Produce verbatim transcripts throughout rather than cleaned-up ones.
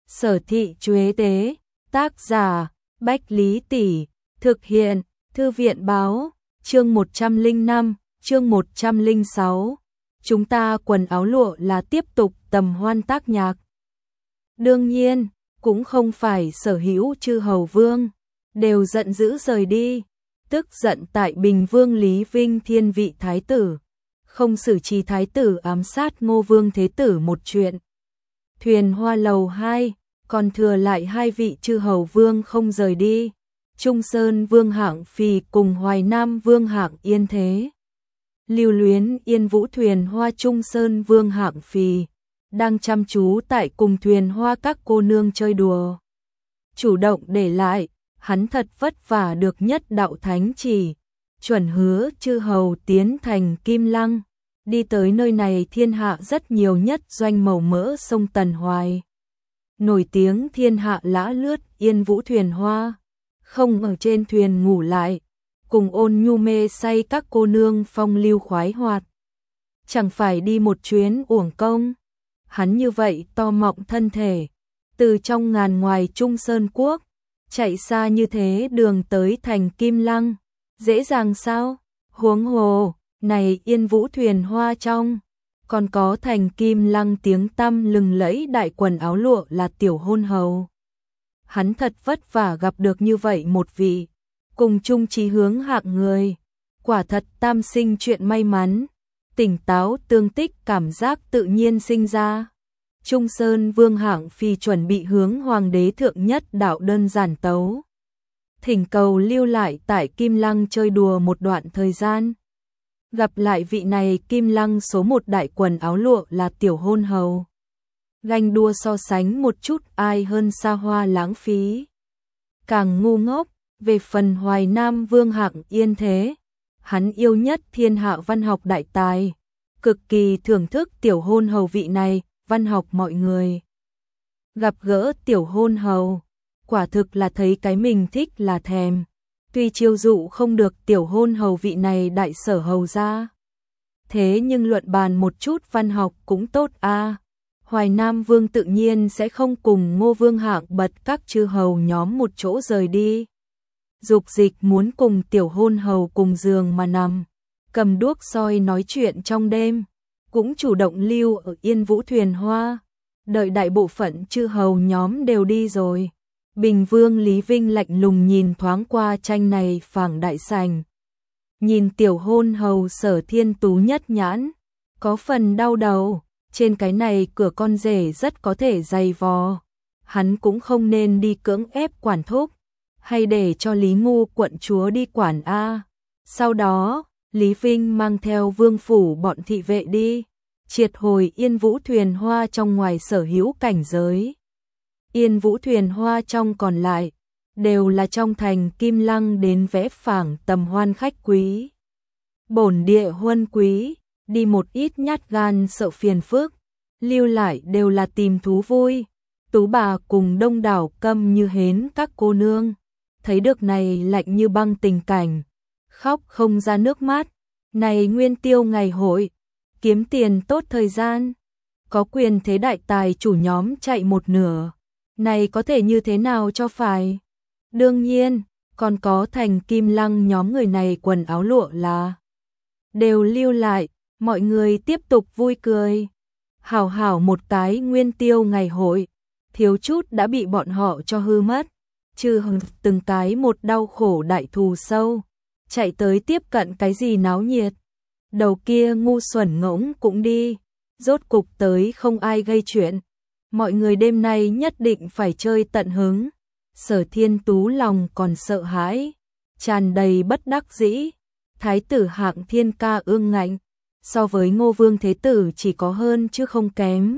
Sở thị Chuế tế, tác giả, Bách Lý Tỷ, thực hiện, Thư viện báo, chương một trăm lẻ năm, chương một trăm lẻ sáu. Chúng ta quần áo lụa là tiếp tục tầm hoan tác nhạc. Đương nhiên, cũng không phải sở hữu chư hầu vương, đều giận dữ rời đi, tức giận tại Bình Vương Lý Vinh thiên vị thái tử, không xử trì thái tử ám sát Ngô Vương Thế Tử một chuyện. Thuyền Hoa lầu hai, còn thừa lại hai vị chư hầu vương không rời đi, Trung Sơn Vương Hạng Phì cùng Hoài Nam Vương Hạng Yên Thế. Lưu luyến Yên Vũ thuyền Hoa Trung Sơn Vương Hạng Phì đang chăm chú tại cùng thuyền hoa các cô nương chơi đùa. Chủ động để lại, hắn thật vất vả được nhất đạo thánh chỉ, chuẩn hứa chư hầu tiến thành Kim Lăng, đi tới nơi này thiên hạ rất nhiều nhất doanh màu mỡ sông Tần Hoài. Nổi tiếng thiên hạ lã lướt Yên Vũ thuyền hoa, không ở trên thuyền ngủ lại, cùng ôn nhu mê say các cô nương phong lưu khoái hoạt. Chẳng phải đi một chuyến uổng công, hắn như vậy to mọng thân thể, từ trong ngàn ngoài Trung Sơn Quốc, chạy xa như thế đường tới thành Kim Lăng, dễ dàng sao? Huống hồ, này Yên Vũ thuyền hoa trong, còn có thành Kim Lăng tiếng tăm lừng lẫy đại quần áo lụa là tiểu hôn hầu. Hắn thật vất vả gặp được như vậy một vị, cùng chung chí hướng hạng người, quả thật tam sinh chuyện may mắn, tỉnh táo tương tích cảm giác tự nhiên sinh ra. Trung Sơn Vương Hạng Phì chuẩn bị hướng hoàng đế thượng nhất đạo đơn giản tấu, thỉnh cầu lưu lại tại Kim Lăng chơi đùa một đoạn thời gian. Gặp lại vị này Kim Lăng số một đại quần áo lụa là tiểu hôn hầu. Ganh đua so sánh một chút ai hơn xa hoa lãng phí. Càng ngu ngốc, về phần Hoài Nam Vương Hạng Yên Thế, hắn yêu nhất thiên hạ văn học đại tài, cực kỳ thưởng thức tiểu hôn hầu vị này, văn học mọi người. Gặp gỡ tiểu hôn hầu, quả thực là thấy cái mình thích là thèm. Tuy chiêu dụ không được tiểu hôn hầu vị này đại sở hầu ra, thế nhưng luận bàn một chút văn học cũng tốt a. À. Hoài Nam Vương tự nhiên sẽ không cùng Ngô Vương Hạng bật các chư hầu nhóm một chỗ rời đi. Dục dịch muốn cùng tiểu hôn hầu cùng giường mà nằm, cầm đuốc soi nói chuyện trong đêm, cũng chủ động lưu ở Yên Vũ thuyền hoa, đợi đại bộ phận chư hầu nhóm đều đi rồi. Bình Vương Lý Vinh lạnh lùng nhìn thoáng qua tranh này phảng đại sành. Nhìn tiểu hôn hầu Sở Thiên Tú nhất nhãn, có phần đau đầu, trên cái này cửa con rể rất có thể dày vò. Hắn cũng không nên đi cưỡng ép quản thúc, hay để cho Lý Ngu quận chúa đi quản a. Sau đó, Lý Vinh mang theo vương phủ bọn thị vệ đi, triệt hồi Yên Vũ thuyền hoa trong ngoài sở hữu cảnh giới. Yên Vũ thuyền hoa trong còn lại, đều là trong thành Kim Lăng đến vẽ phảng tầm hoan khách quý. Bổn địa huân quý, đi một ít nhát gan sợ phiền phức, lưu lại đều là tìm thú vui. Tú bà cùng đông đảo câm như hến các cô nương, thấy được này lạnh như băng tình cảnh, khóc không ra nước mắt. Này nguyên tiêu ngày hội, kiếm tiền tốt thời gian, có quyền thế đại tài chủ nhóm chạy một nửa. Này có thể như thế nào cho phải? Đương nhiên, còn có thành Kim Lăng nhóm người này quần áo lụa là đều lưu lại, mọi người tiếp tục vui cười. Hảo hảo một cái nguyên tiêu ngày hội, thiếu chút đã bị bọn họ cho hư mất, trừ từng cái một đau khổ đại thù sâu, chạy tới tiếp cận cái gì náo nhiệt. Đầu kia ngu xuẩn ngỗng cũng đi, rốt cục tới không ai gây chuyện. Mọi người đêm nay nhất định phải chơi tận hứng. Sở Thiên Tú lòng còn sợ hãi, tràn đầy bất đắc dĩ. Thái tử Hạng Thiên ca ương ngạnh, so với Ngô Vương Thế Tử chỉ có hơn chứ không kém.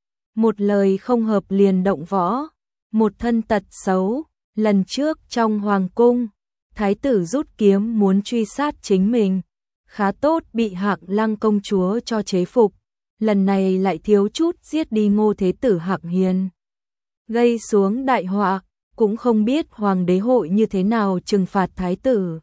Một lời không hợp liền động võ, một thân tật xấu. Lần trước trong hoàng cung, thái tử rút kiếm muốn truy sát chính mình, khá tốt bị Hạng Lăng công chúa cho chế phục. Lần này lại thiếu chút giết đi Ngô Thế Tử Hạng Hiền, gây xuống đại họa, cũng không biết hoàng đế hội như thế nào trừng phạt thái tử.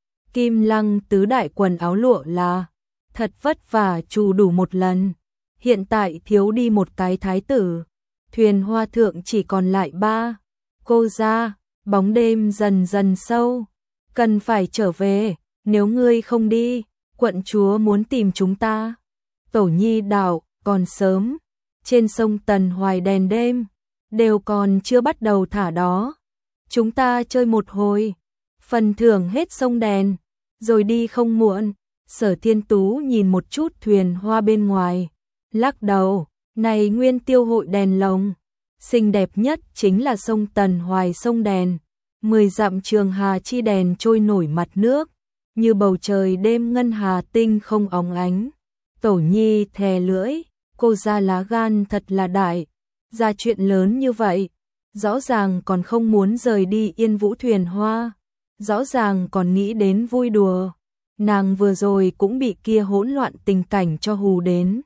Kim Lăng tứ đại quần áo lụa là thật vất vả trù đủ một lần, hiện tại thiếu đi một cái thái tử, Thuyền hoa thượng chỉ còn lại ba cô gia, bóng đêm dần dần sâu. Cần phải trở về, nếu ngươi không đi, quận chúa muốn tìm chúng ta. Tổ Nhi đảo, còn sớm. Trên sông Tần Hoài đèn đêm, đều còn chưa bắt đầu thả đó. Chúng ta chơi một hồi, phần thưởng hết sông đèn, rồi đi không muộn. Sở Thiên Tú nhìn một chút thuyền hoa bên ngoài, lắc đầu, này nguyên tiêu hội đèn lồng, xinh đẹp nhất chính là sông Tần Hoài sông đèn, mười dặm trường hà chi đèn trôi nổi mặt nước, như bầu trời đêm ngân hà tinh không óng ánh. Tổ Nhi thè lưỡi, cô ra lá gan thật là đại, ra chuyện lớn như vậy, rõ ràng còn không muốn rời đi Yên Vũ thuyền hoa, rõ ràng còn nghĩ đến vui đùa. Nàng vừa rồi cũng bị kia hỗn loạn tình cảnh cho hù đến.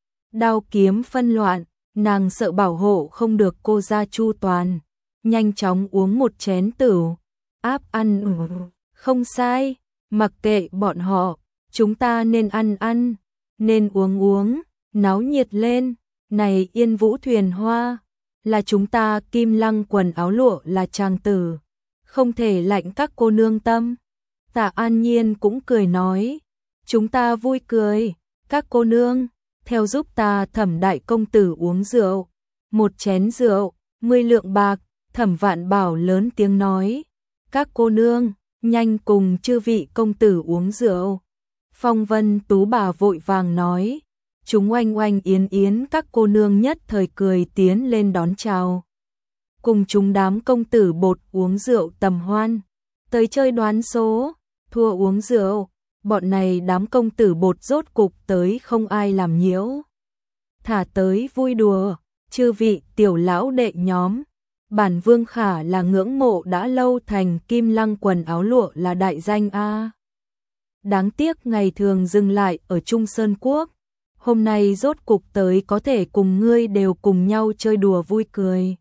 Đao kiếm phân loạn, nàng sợ bảo hộ không được cô ra chu toàn. Nhanh chóng uống một chén tửu, áp ăn ừ, không sai, mặc kệ bọn họ, chúng ta nên ăn ăn, nên uống uống, náo nhiệt lên. Này Yên Vũ thuyền hoa, là chúng ta Kim Lăng quần áo lụa là chàng tử, không thể lạnh các cô nương tâm. Tạ An Nhiên cũng cười nói, chúng ta vui cười, các cô nương, theo giúp ta Thẩm đại công tử uống rượu, một chén rượu, mười lượng bạc. Thẩm Vạn Bảo lớn tiếng nói, các cô nương, nhanh cùng chư vị công tử uống rượu. Phong Vân Tú bà vội vàng nói, chúng oanh oanh yến yến các cô nương nhất thời cười tiến lên đón chào. Cùng chúng đám công tử bột uống rượu tầm hoan, tới chơi đoán số, thua uống rượu, bọn này đám công tử bột rốt cục tới không ai làm nhiễu. Thả tới vui đùa, chư vị tiểu lão đệ nhóm, bản Vương Khả là ngưỡng mộ đã lâu thành Kim Lăng quần áo lụa là đại danh a. Đáng tiếc ngày thường dừng lại ở Trung Sơn Quốc, hôm nay rốt cục tới có thể cùng ngươi đều cùng nhau chơi đùa vui cười.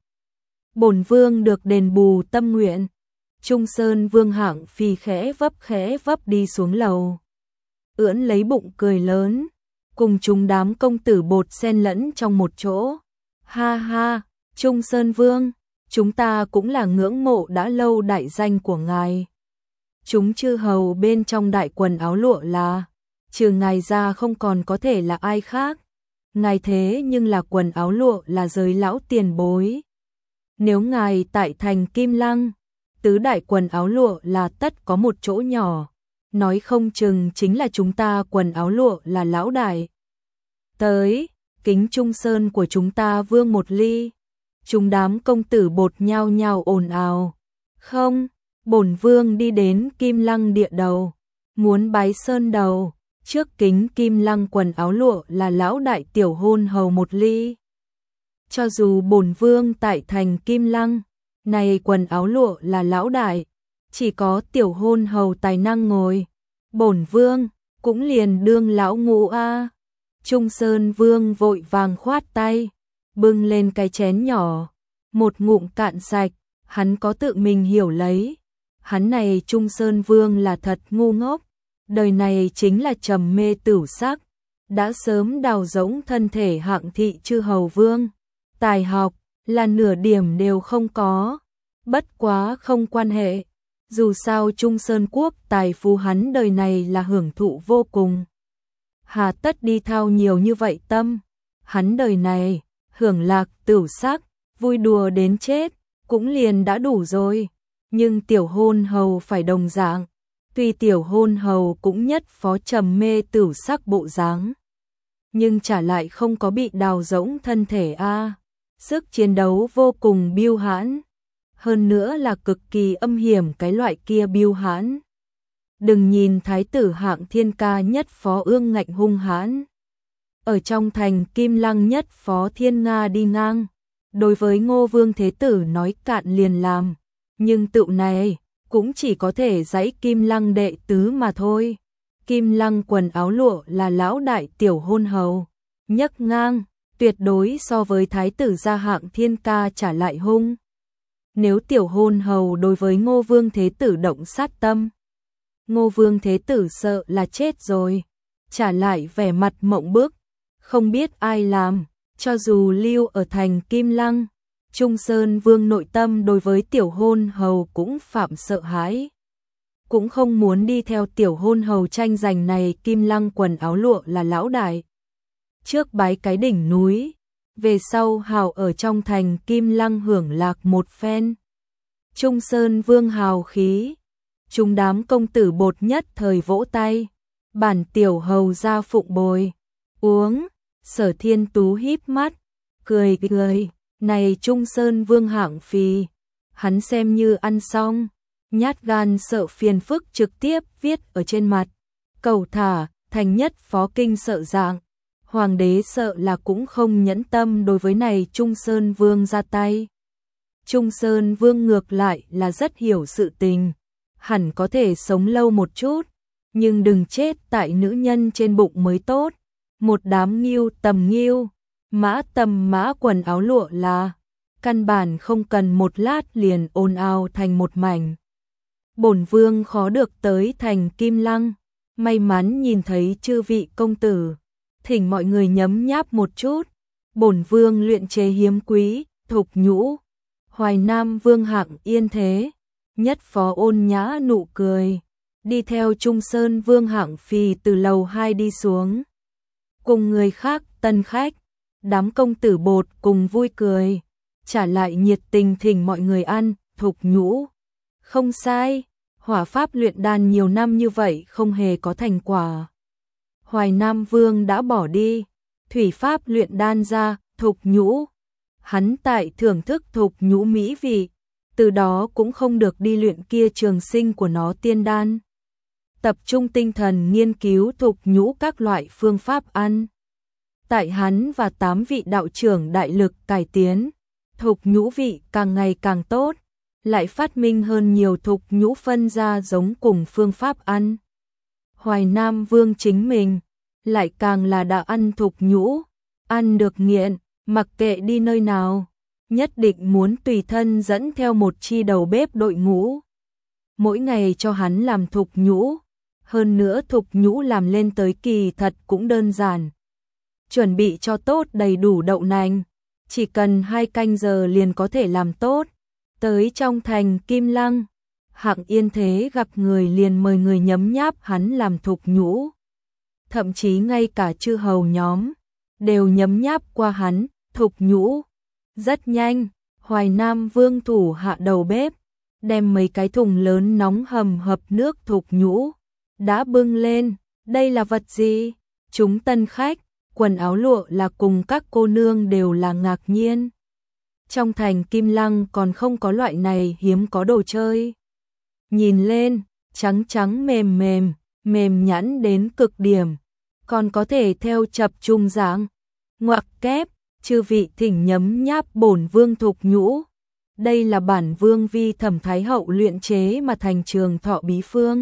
Bổn Vương được đền bù tâm nguyện. Trung Sơn Vương Hạng Phi khẽ vấp khẽ vấp đi xuống lầu, ưỡn lấy bụng cười lớn, cùng chúng đám công tử bột xen lẫn trong một chỗ. Ha ha, Trung Sơn Vương, chúng ta cũng là ngưỡng mộ đã lâu đại danh của ngài. Chúng chư hầu bên trong đại quần áo lụa là, trừ ngài ra không còn có thể là ai khác. Ngài thế nhưng là quần áo lụa là giới lão tiền bối. Nếu ngài tại thành Kim Lăng, tứ đại quần áo lụa là tất có một chỗ nhỏ, nói không chừng chính là chúng ta quần áo lụa là lão đại. Tới, kính Trung Sơn của chúng ta Vương một ly. Chúng đám công tử bột nhao nhao ồn ào. Không, bổn Vương đi đến Kim Lăng địa đầu, muốn bái sơn đầu, trước kính Kim Lăng quần áo lụa là lão đại tiểu hôn hầu một ly. Cho dù bổn Vương tại thành Kim Lăng, này quần áo lụa là lão đại, chỉ có tiểu hôn hầu tài năng ngồi, bổn Vương cũng liền đương lão ngũ a. Trung Sơn Vương vội vàng khoát tay, bưng lên cái chén nhỏ, một ngụm cạn sạch, hắn có tự mình hiểu lấy. Hắn này Trung Sơn Vương là thật ngu ngốc, đời này chính là trầm mê tửu sắc, đã sớm đào rỗng thân thể hạng thị chư hầu vương. Tài học là nửa điểm đều không có, bất quá không quan hệ, dù sao Trung Sơn Quốc tài phú hắn đời này là hưởng thụ vô cùng. Hà tất đi thao nhiều như vậy tâm, hắn đời này hưởng lạc tửu sắc, vui đùa đến chết, cũng liền đã đủ rồi. Nhưng tiểu hôn hầu phải đồng dạng, tuy tiểu hôn hầu cũng nhất phó trầm mê tửu sắc bộ dáng, nhưng trả lại không có bị đào rỗng thân thể a. Sức chiến đấu vô cùng biêu hãn, hơn nữa là cực kỳ âm hiểm cái loại kia biêu hãn. Đừng nhìn thái tử Hạng Thiên Ca nhất phó ương ngạnh hung hãn, ở trong thành Kim Lăng nhất phó Thiên Nga đi ngang, đối với Ngô Vương Thế Tử nói cạn liền làm, nhưng tựu này cũng chỉ có thể dãy Kim Lăng đệ tứ mà thôi. Kim Lăng quần áo lụa là lão đại tiểu hôn hầu, nhấc ngang, tuyệt đối so với thái tử gia Hạng Thiên Ca trả lại hung. Nếu tiểu hôn hầu đối với Ngô Vương Thế Tử động sát tâm, Ngô Vương Thế Tử sợ là chết rồi, trả lại vẻ mặt mộng bức, không biết ai làm, Cho dù lưu ở thành Kim Lăng, Trung Sơn Vương nội tâm đối với tiểu hôn hầu cũng phạm sợ hãi. Cũng không muốn đi theo tiểu hôn hầu tranh giành này. Kim Lăng quần áo lụa là lão đại. Trước bái cái đỉnh núi, về sau hào ở trong thành Kim Lăng hưởng lạc một phen. Trung Sơn Vương hào khí, chúng đám công tử bột nhất thời vỗ tay. Bản tiểu hầu ra phụng bồi, uống. Sở Thiên Tú híp mắt, cười cười, này Trung Sơn Vương hạng phì, hắn xem như ăn xong, nhát gan sợ phiền phức trực tiếp viết ở trên mặt. Cầu thả, thành nhất phó kinh sợ dạng, hoàng đế sợ là cũng không nhẫn tâm đối với này Trung Sơn Vương ra tay. Trung Sơn Vương ngược lại là rất hiểu sự tình, hẳn có thể sống lâu một chút, nhưng đừng chết tại nữ nhân trên bụng mới tốt. Một đám nghiêu tầm nghiêu, mã tầm mã quần áo lụa là, căn bản không cần một lát liền ồn ào thành một mảnh. Bổn vương khó được tới thành Kim Lăng, may mắn nhìn thấy chư vị công tử, thỉnh mọi người nhấm nháp một chút. Bổn vương luyện chế hiếm quý, thục nhũ. Hoài Nam Vương hạng yên thế, nhất phó ôn nhã nụ cười, đi theo Trung Sơn Vương hạng phì từ lầu hai đi xuống. Cùng người khác tân khách, đám công tử bột cùng vui cười, trả lại nhiệt tình thỉnh mọi người ăn, thục nhũ. Không sai, hỏa pháp luyện đan nhiều năm như vậy không hề có thành quả. Hoài Nam Vương đã bỏ đi, thủy pháp luyện đan ra, thục nhũ. Hắn tại thưởng thức thục nhũ mỹ vị, từ đó cũng không được đi luyện kia trường sinh của nó tiên đan. Tập trung tinh thần nghiên cứu thục nhũ các loại phương pháp ăn. Tại hắn và tám vị đạo trưởng đại lực cải tiến, thục nhũ vị càng ngày càng tốt, lại phát minh hơn nhiều thục nhũ phân ra giống cùng phương pháp ăn. Hoài Nam Vương chính mình lại càng là đã ăn thục nhũ, ăn được nghiện, mặc kệ đi nơi nào, nhất định muốn tùy thân dẫn theo một chi đầu bếp đội ngũ. Mỗi ngày cho hắn làm thục nhũ, hơn nữa thục nhũ làm lên tới kỳ thật cũng đơn giản. Chuẩn bị cho tốt đầy đủ đậu nành, chỉ cần hai canh giờ liền có thể làm tốt. Tới trong thành Kim Lăng, hạng yên thế gặp người liền mời người nhấm nháp hắn làm thục nhũ. Thậm chí ngay cả chư hầu nhóm đều nhấm nháp qua hắn thục nhũ. Rất nhanh, Hoài Nam Vương thủ hạ đầu bếp đem mấy cái thùng lớn nóng hầm hập nước thục nhũ đã bưng lên. Đây là vật gì? Chúng tân khách, quần áo lụa là cùng các cô nương đều là ngạc nhiên. Trong thành Kim Lăng còn không có loại này hiếm có đồ chơi. Nhìn lên, trắng trắng mềm mềm, mềm nhẵn đến cực điểm, còn có thể theo chập trung dạng. Ngoặc kép, chư vị thỉnh nhấm nháp bổn vương thục nhũ. Đây là bản vương vi Thẩm Thái hậu luyện chế mà thành trường thọ bí phương.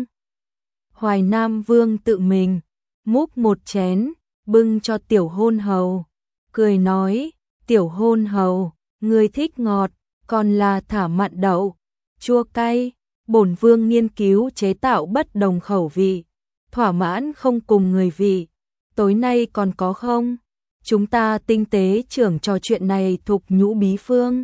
Hoài Nam Vương tự mình múc một chén, bưng cho tiểu hôn hầu, cười nói, tiểu hôn hầu, ngươi thích ngọt, còn là thả mặn đậu, chua cay, bổn vương nghiên cứu chế tạo bất đồng khẩu vị, thỏa mãn không cùng người vị, tối nay còn có không? Chúng ta tinh tế trưởng trò chuyện này thục nhũ bí phương.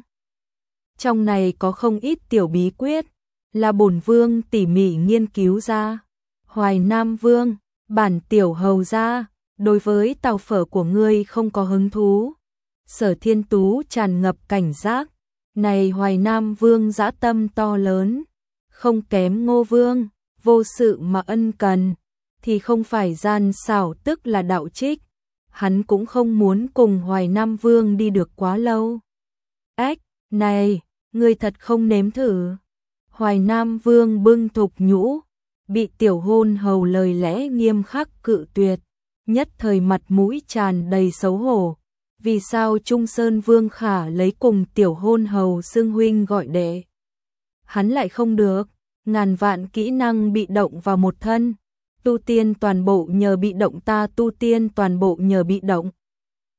Trong này có không ít tiểu bí quyết, là bổn vương tỉ mỉ nghiên cứu ra. Hoài Nam Vương, bản tiểu hầu ra, đối với tàu phở của ngươi không có hứng thú. Sở Thiên Tú tràn ngập cảnh giác, này Hoài Nam Vương dã tâm to lớn, không kém Ngô Vương, vô sự mà ân cần, thì không phải gian xảo tức là đạo trích. Hắn cũng không muốn cùng Hoài Nam Vương đi được quá lâu. Ách, này, ngươi thật không nếm thử. Hoài Nam Vương bưng thục nhũ, bị tiểu hôn hầu lời lẽ nghiêm khắc cự tuyệt, nhất thời mặt mũi tràn đầy xấu hổ. Vì sao Trung Sơn Vương khả lấy cùng tiểu hôn hầu xưng huynh gọi đệ? Hắn lại không được, ngàn vạn kỹ năng bị động vào một thân. Tu tiên toàn bộ nhờ bị động, ta tu tiên toàn bộ nhờ bị động.